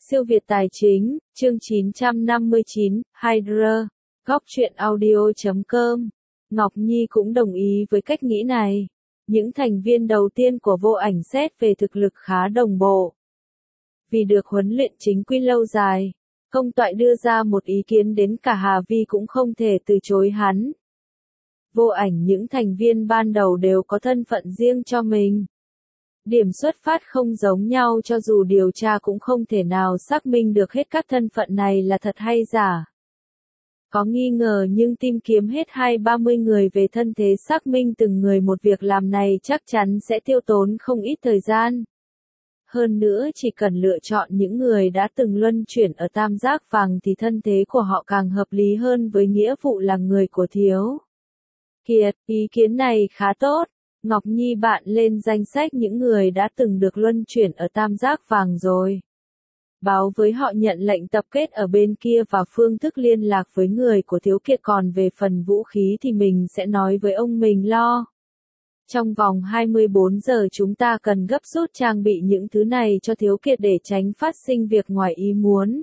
Siêu Việt Tài Chính, chương 959, Hydra, Góc truyện audio.com. Ngọc Nhi cũng đồng ý với cách nghĩ này. Những thành viên đầu tiên của Vô Ảnh xét về thực lực khá đồng bộ. Vì được huấn luyện chính quy lâu dài, Công Toại đưa ra một ý kiến đến cả Hà Vi cũng không thể từ chối hắn. Vô Ảnh những thành viên ban đầu đều có thân phận riêng cho mình. Điểm xuất phát không giống nhau cho dù điều tra cũng không thể nào xác minh được hết các thân phận này là thật hay giả. Có nghi ngờ nhưng tìm kiếm hết 20-30 người về thân thế xác minh từng người một việc làm này chắc chắn sẽ tiêu tốn không ít thời gian. Hơn nữa chỉ cần lựa chọn những người đã từng luân chuyển ở Tam Giác Vàng thì thân thế của họ càng hợp lý hơn với nghĩa vụ là người của Thiếu Kiệt. Ý kiến này khá tốt. Ngọc Nhi bạn lên danh sách những người đã từng được luân chuyển ở Tam Giác Vàng rồi. Báo với họ nhận lệnh tập kết ở bên kia và phương thức liên lạc với người của Thiếu Kiệt, còn về phần vũ khí thì mình sẽ nói với ông mình lo. Trong vòng 24 giờ chúng ta cần gấp rút trang bị những thứ này cho Thiếu Kiệt để tránh phát sinh việc ngoài ý muốn.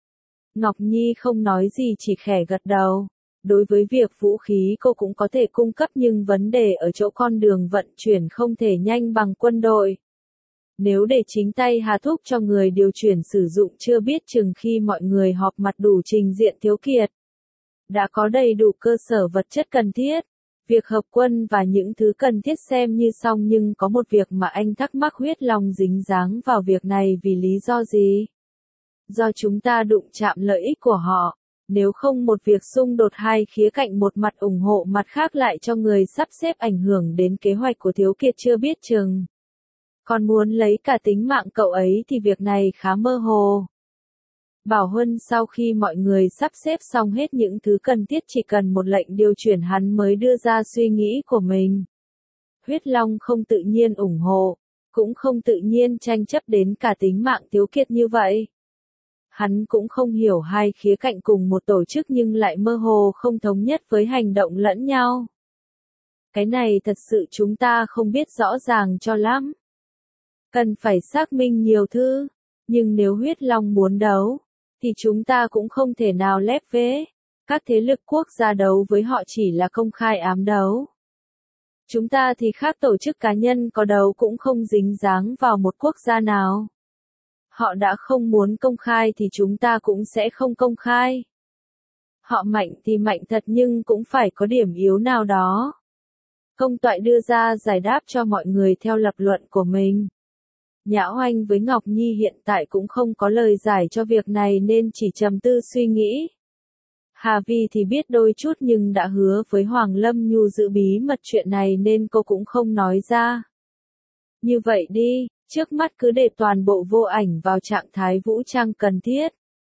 Ngọc Nhi không nói gì chỉ khẽ gật đầu. Đối với việc vũ khí cô cũng có thể cung cấp nhưng vấn đề ở chỗ con đường vận chuyển không thể nhanh bằng quân đội. Nếu để chính tay Hà Thúc cho người điều chuyển sử dụng chưa biết chừng khi mọi người họp mặt đủ trình diện Thiếu Kiệt. Đã có đầy đủ cơ sở vật chất cần thiết. Việc hợp quân và những thứ cần thiết xem như xong, nhưng có một việc mà anh thắc mắc, Huyết Long dính dáng vào việc này vì lý do gì? Do chúng ta đụng chạm lợi ích của họ. Nếu không một việc xung đột hai khía cạnh, một mặt ủng hộ mặt khác lại cho người sắp xếp ảnh hưởng đến kế hoạch của Thiếu Kiệt chưa biết chừng. Còn muốn lấy cả tính mạng cậu ấy thì việc này khá mơ hồ. Bảo Huân sau khi mọi người sắp xếp xong hết những thứ cần thiết chỉ cần một lệnh điều chuyển hắn mới đưa ra suy nghĩ của mình. Huyết Long không tự nhiên ủng hộ, cũng không tự nhiên tranh chấp đến cả tính mạng Thiếu Kiệt như vậy. Hắn cũng không hiểu hai khía cạnh cùng một tổ chức nhưng lại mơ hồ không thống nhất với hành động lẫn nhau. Cái này thật sự chúng ta không biết rõ ràng cho lắm. Cần phải xác minh nhiều thứ, nhưng nếu Huyết Long muốn đấu, thì chúng ta cũng không thể nào lép vế. Các thế lực quốc gia đấu với họ chỉ là công khai ám đấu. Chúng ta thì khác, tổ chức cá nhân có đấu cũng không dính dáng vào một quốc gia nào. Họ đã không muốn công khai thì chúng ta cũng sẽ không công khai. Họ mạnh thì mạnh thật nhưng cũng phải có điểm yếu nào đó. Công Toại đưa ra giải đáp cho mọi người theo lập luận của mình. Nhã Oanh với Ngọc Nhi hiện tại cũng không có lời giải cho việc này nên chỉ trầm tư suy nghĩ. Hà Vi thì biết đôi chút nhưng đã hứa với Hoàng Lâm Nhu giữ bí mật chuyện này nên cô cũng không nói ra. Như vậy đi, trước mắt cứ để toàn bộ Vô Ảnh vào trạng thái vũ trang cần thiết.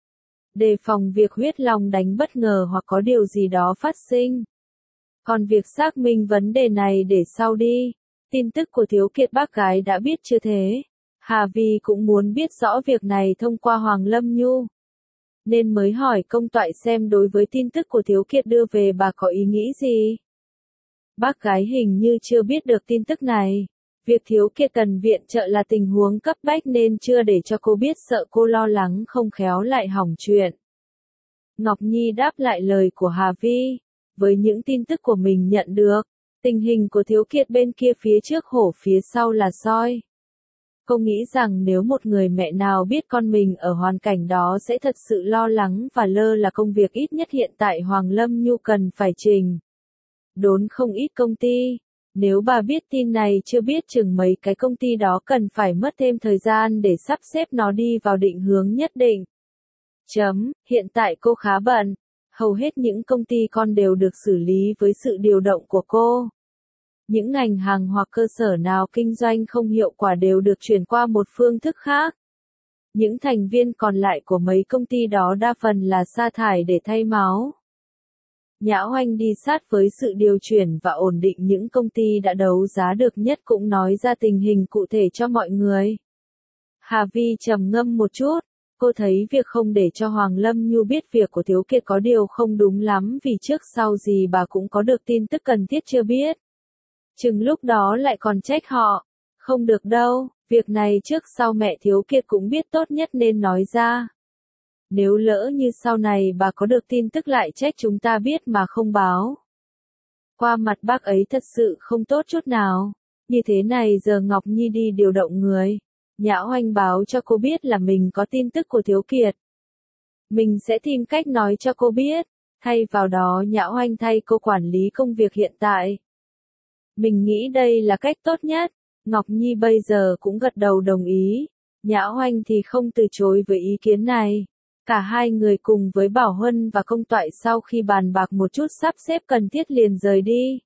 Đề phòng việc Huyết Long đánh bất ngờ hoặc có điều gì đó phát sinh. Còn việc xác minh vấn đề này để sau đi. Tin tức của Thiếu Kiệt bác gái đã biết chưa thế? Hà Vi cũng muốn biết rõ việc này thông qua Hoàng Lâm Nhu. Nên mới hỏi Công Toại xem đối với tin tức của Thiếu Kiệt đưa về bà có ý nghĩ gì. Bác gái hình như chưa biết được tin tức này. Việc Thiếu Kiệt cần viện trợ là tình huống cấp bách nên chưa để cho cô biết, sợ cô lo lắng không khéo lại hỏng chuyện. Ngọc Nhi đáp lại lời của Hà Vi. Với những tin tức của mình nhận được, tình hình của Thiếu Kiệt bên kia phía trước hổ phía sau là soi. Cô nghĩ rằng nếu một người mẹ nào biết con mình ở hoàn cảnh đó sẽ thật sự lo lắng và lơ là công việc, ít nhất hiện tại Hoàng Lâm Nhu cần phải trình đốn không ít công ty. Nếu bà biết tin này chưa biết chừng mấy cái công ty đó cần phải mất thêm thời gian để sắp xếp nó đi vào định hướng nhất định. Hiện tại cô khá bận. Hầu hết những công ty con đều được xử lý với sự điều động của cô. Những ngành hàng hoặc cơ sở nào kinh doanh không hiệu quả đều được chuyển qua một phương thức khác. Những thành viên còn lại của mấy công ty đó đa phần là sa thải để thay máu. Nhã Oanh đi sát với sự điều chuyển và ổn định những công ty đã đấu giá được nhất, cũng nói ra tình hình cụ thể cho mọi người. Hà Vi trầm ngâm một chút. Cô thấy việc không để cho Hoàng Lâm Nhu biết việc của Thiếu Kiệt có điều không đúng lắm, vì trước sau gì bà cũng có được tin tức cần thiết chưa biết. Chừng lúc đó lại còn trách họ. Không được đâu, Việc này trước sau mẹ Thiếu Kiệt cũng biết tốt nhất nên nói ra. Nếu lỡ như sau này bà có được tin tức lại trách chúng ta biết mà không báo. Qua mặt bác ấy thật sự không tốt chút nào. Như thế này giờ Ngọc Nhi đi điều động người. Nhã Oanh báo cho cô biết là mình có tin tức của Thiếu Kiệt. Mình sẽ tìm cách nói cho cô biết. Thay vào đó Nhã Oanh thay cô quản lý công việc hiện tại. Mình nghĩ đây là cách tốt nhất. Ngọc Nhi bây giờ cũng gật đầu đồng ý. Nhã Oanh thì không từ chối với ý kiến này. Cả hai người cùng với Bảo Huân và Công Toại sau khi bàn bạc một chút sắp xếp cần thiết liền rời đi.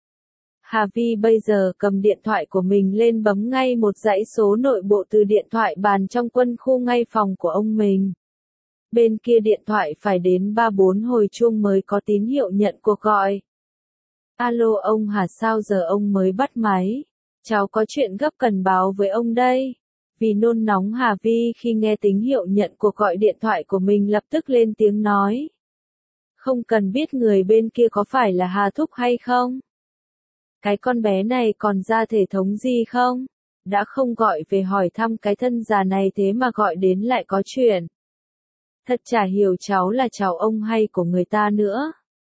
Hà Vi bây giờ cầm điện thoại của mình lên bấm ngay một dãy số nội bộ từ điện thoại bàn trong quân khu ngay phòng của ông mình. Bên kia điện thoại phải đến 3-4 hồi chuông mới có tín hiệu nhận cuộc gọi. Alo ông Hà, sao giờ ông mới bắt máy? Cháu có chuyện gấp cần báo với ông đây. Vì nôn nóng Hà Vi khi nghe tín hiệu nhận cuộc gọi điện thoại của mình lập tức lên tiếng nói. Không cần biết người bên kia có phải là Hà Thúc hay không? Cái con bé này còn ra thể thống gì không? Đã không gọi về hỏi thăm cái thân già này thế mà gọi đến lại có chuyện. Thật chả hiểu cháu là cháu ông hay của người ta nữa.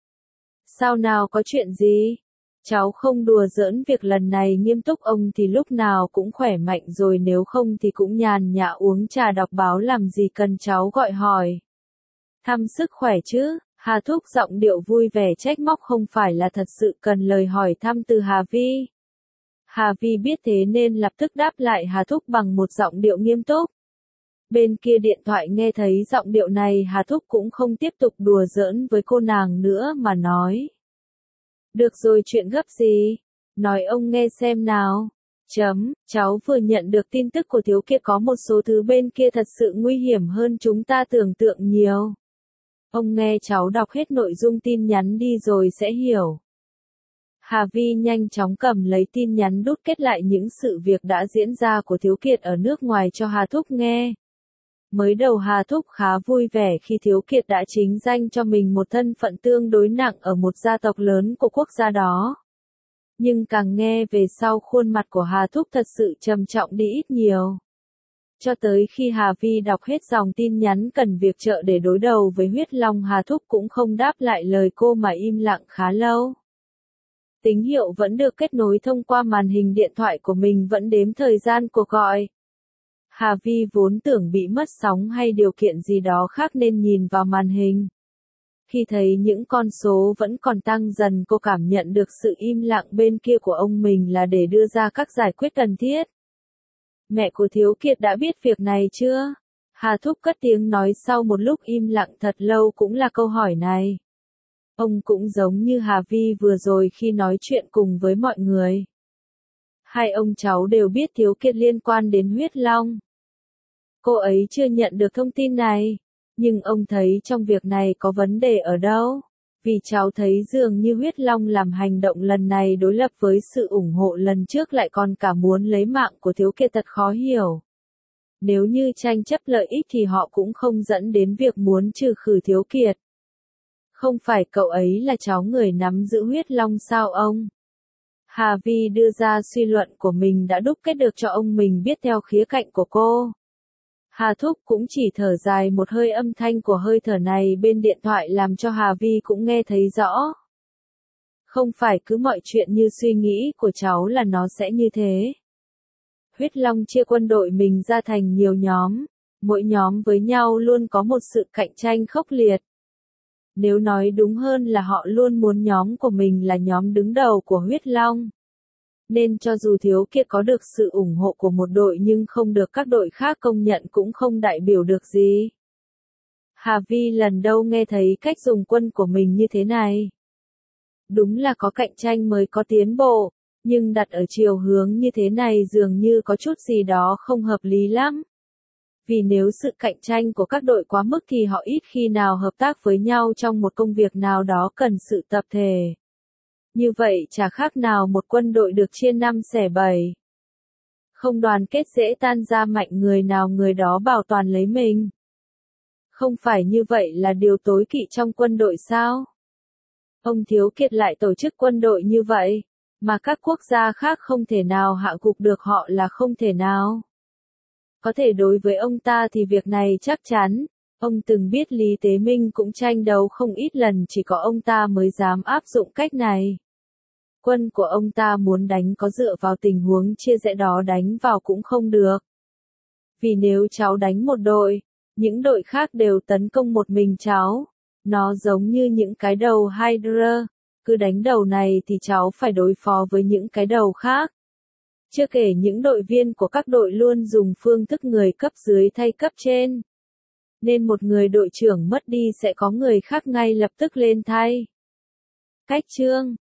Sao nào có chuyện gì? Cháu không đùa giỡn, việc lần này nghiêm túc, ông thì lúc nào cũng khỏe mạnh rồi, nếu không thì cũng nhàn nhã uống trà đọc báo làm gì cần cháu gọi hỏi. Thăm sức khỏe chứ? Hà Thúc giọng điệu vui vẻ trách móc, không phải là thật sự cần lời hỏi thăm từ Hà Vi. Hà Vi biết thế nên lập tức đáp lại Hà Thúc bằng một giọng điệu nghiêm túc. Bên kia điện thoại nghe thấy giọng điệu này, Hà Thúc cũng không tiếp tục đùa giỡn với cô nàng nữa mà nói. Được rồi, chuyện gấp gì? Nói ông nghe xem nào. Cháu vừa nhận được tin tức của Thiếu Kiệt, có một số thứ bên kia thật sự nguy hiểm hơn chúng ta tưởng tượng nhiều. Ông nghe cháu đọc hết nội dung tin nhắn đi rồi sẽ hiểu. Hà Vi nhanh chóng cầm lấy tin nhắn đúc kết lại những sự việc đã diễn ra của Thiếu Kiệt ở nước ngoài cho Hà Thúc nghe. Mới đầu Hà Thúc khá vui vẻ khi Thiếu Kiệt đã chính danh cho mình một thân phận tương đối nặng ở một gia tộc lớn của quốc gia đó. Nhưng càng nghe về sau, khuôn mặt của Hà Thúc thật sự trầm trọng đi ít nhiều. Cho tới khi Hà Vi đọc hết dòng tin nhắn cần việc trợ để đối đầu với Huyết Long, Hà Thúc cũng không đáp lại lời cô mà im lặng khá lâu. Tín hiệu vẫn được kết nối thông qua màn hình điện thoại của mình, vẫn đếm thời gian cuộc gọi. Hà Vi vốn tưởng bị mất sóng hay điều kiện gì đó khác nên nhìn vào màn hình. Khi thấy những con số vẫn còn tăng dần, cô cảm nhận được sự im lặng bên kia của ông mình là để đưa ra các giải quyết cần thiết. Mẹ của Thiếu Kiệt đã biết việc này chưa? Hà Thúc cất tiếng nói sau một lúc im lặng thật lâu, cũng là câu hỏi này. Ông cũng giống như Hà Vi vừa rồi khi nói chuyện cùng với mọi người. Hai ông cháu đều biết Thiếu Kiệt liên quan đến Huyết Long. Cô ấy chưa nhận được thông tin này, nhưng ông thấy trong việc này có vấn đề ở đâu? Vì cháu thấy dường như Huyết Long làm hành động lần này đối lập với sự ủng hộ lần trước, lại còn cả muốn lấy mạng của Thiếu Kiệt, thật khó hiểu. Nếu như tranh chấp lợi ích thì họ cũng không dẫn đến việc muốn trừ khử Thiếu Kiệt. Không phải cậu ấy là cháu người nắm giữ Huyết Long sao ông? Hà Vi đưa ra suy luận của mình đã đúc kết được cho ông mình biết theo khía cạnh của cô. Hà Thúc cũng chỉ thở dài một hơi, âm thanh của hơi thở này bên điện thoại làm cho Hà Vi cũng nghe thấy rõ. Không phải cứ mọi chuyện như suy nghĩ của cháu là nó sẽ như thế. Huyết Long chia quân đội mình ra thành nhiều nhóm, mỗi nhóm với nhau luôn có một sự cạnh tranh khốc liệt. Nếu nói đúng hơn là họ luôn muốn nhóm của mình là nhóm đứng đầu của Huyết Long. Nên cho dù Thiếu Kiệt có được sự ủng hộ của một đội nhưng không được các đội khác công nhận cũng không đại biểu được gì. Hà Vi lần đầu nghe thấy cách dùng quân của mình như thế này. Đúng là có cạnh tranh mới có tiến bộ, nhưng đặt ở chiều hướng như thế này dường như có chút gì đó không hợp lý lắm. Vì nếu sự cạnh tranh của các đội quá mức thì họ ít khi nào hợp tác với nhau trong một công việc nào đó cần sự tập thể. Như vậy chả khác nào một quân đội được chia 5 xẻ 7. Không đoàn kết dễ tan ra, mạnh người nào người đó bảo toàn lấy mình. Không phải như vậy là điều tối kỵ trong quân đội sao? Ông Thiếu Kiệt lại tổ chức quân đội như vậy. mà các quốc gia khác không thể nào hạ gục được họ là không thể nào. Có thể đối với ông ta thì việc này chắc chắn, ông từng biết Lý Tế Minh cũng tranh đấu không ít lần chỉ có ông ta mới dám áp dụng cách này. Quân của ông ta muốn đánh có dựa vào tình huống chia rẽ đó đánh vào cũng không được. Vì nếu cháu đánh một đội, những đội khác đều tấn công một mình cháu. Nó giống như những cái đầu Hydra, cứ đánh đầu này thì cháu phải đối phó với những cái đầu khác. Chưa kể những đội viên của các đội luôn dùng phương thức người cấp dưới thay cấp trên. Nên một người đội trưởng mất đi sẽ có người khác ngay lập tức lên thay. Cách chương